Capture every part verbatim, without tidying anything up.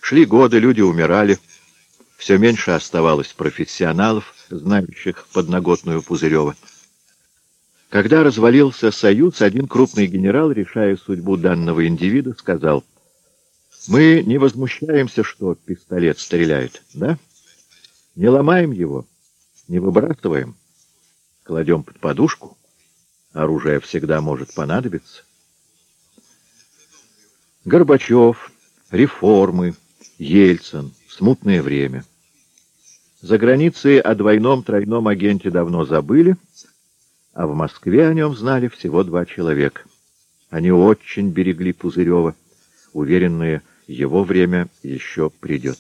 Шли годы, люди умирали. Все меньше оставалось профессионалов, знающих подноготную Пузырева. Когда развалился Союз, один крупный генерал, решая судьбу данного индивида, сказал: «Мы не возмущаемся, что пистолет стреляет, да? Не ломаем его, не выбрасываем, кладем под подушку. Оружие всегда может понадобиться». Горбачев, реформы, Ельцин, смутное время. За границей о двойном-тройном агенте давно забыли, а в Москве о нем знали всего два человека. Они очень берегли Пузырева, уверенные, его время еще придет.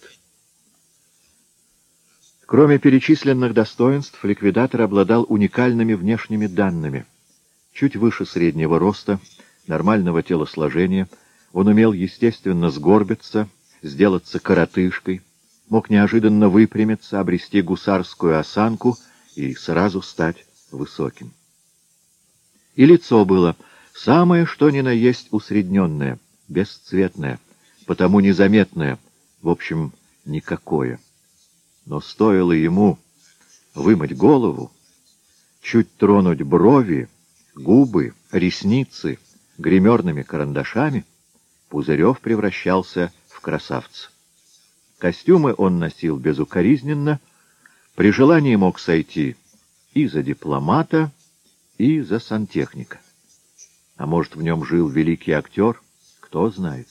Кроме перечисленных достоинств, ликвидатор обладал уникальными внешними данными. Чуть выше среднего роста, нормального телосложения, он умел естественно сгорбиться, сделаться коротышкой, мог неожиданно выпрямиться, обрести гусарскую осанку и сразу стать высоким. И лицо было самое что ни на есть усредненное, бесцветное, потому незаметное, в общем, никакое. Но стоило ему вымыть голову, чуть тронуть брови, губы, ресницы гримерными карандашами, Пузырев превращался в красавца. Костюмы он носил безукоризненно, при желании мог сойти и за дипломата, и за сантехника. А может, в нем жил великий актер, кто знает.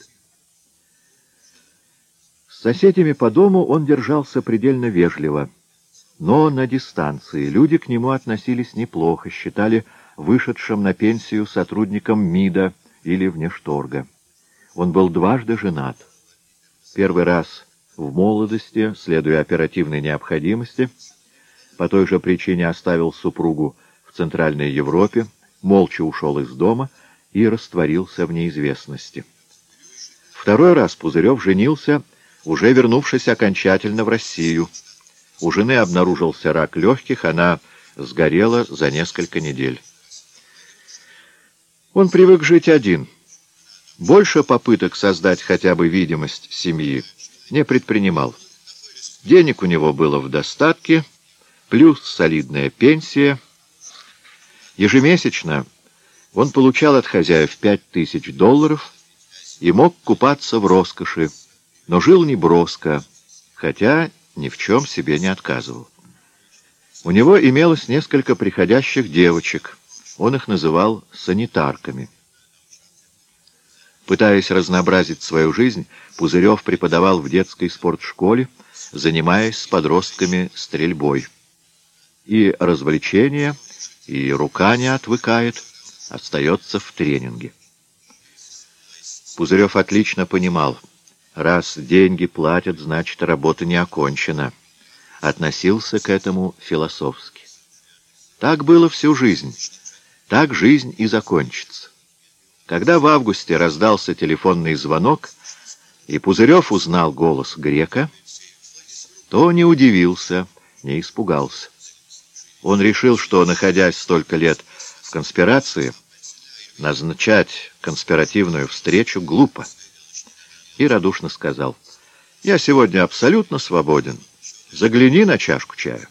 С соседями по дому он держался предельно вежливо, но на дистанции. Люди к нему относились неплохо, считали вышедшим на пенсию сотрудником МИДа или внешторга. Он был дважды женат. Первый раз в молодости, следуя оперативной необходимости, по той же причине оставил супругу в Центральной Европе, молча ушел из дома и растворился в неизвестности. Второй раз Пузырев женился, уже вернувшись окончательно в Россию. У жены обнаружился рак легких, она сгорела за несколько недель. Он привык жить один. Больше попыток создать хотя бы видимость семьи не предпринимал. Денег у него было в достатке, плюс солидная пенсия. Ежемесячно он получал от хозяев пять тысяч долларов и мог купаться в роскоши, но жил не броско, хотя ни в чем себе не отказывал. У него имелось несколько приходящих девочек, он их называл санитарками. Пытаясь разнообразить свою жизнь, Пузырев преподавал в детской спортшколе, занимаясь с подростками стрельбой. И развлечение, и рука не отвыкает, остается в тренинге. Пузырев отлично понимал, раз деньги платят, значит, работа не окончена. Относился к этому философски. Так было всю жизнь, так жизнь и закончится. Когда в августе раздался телефонный звонок, и Пузырев узнал голос Грека, то не удивился, не испугался. Он решил, что, находясь столько лет в конспирации, назначать конспиративную встречу глупо. И радушно сказал: «Я сегодня абсолютно свободен. Загляни на чашку чая».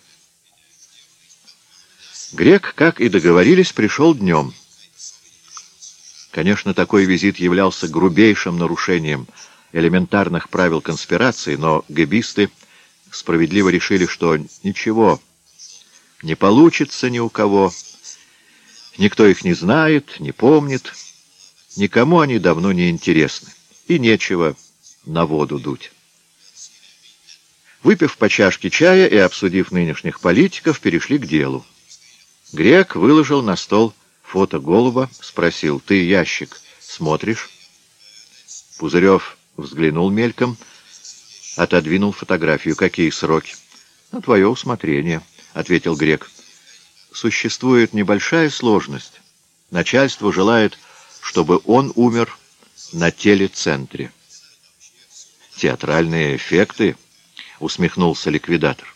Грек, как и договорились, пришел днем. Конечно, такой визит являлся грубейшим нарушением элементарных правил конспирации, но гэбисты справедливо решили, что ничего не получится ни у кого, никто их не знает, не помнит, никому они давно не интересны, и нечего на воду дуть. Выпив по чашке чая и обсудив нынешних политиков, перешли к делу. Грек выложил на стол фото голуба, спросил: «Ты ящик смотришь?» Пузырев взглянул мельком, отодвинул фотографию. «Какие сроки?» «На твое усмотрение», — ответил Грек. «Существует небольшая сложность. Начальство желает, чтобы он умер на телецентре». «Театральные эффекты», — усмехнулся ликвидатор.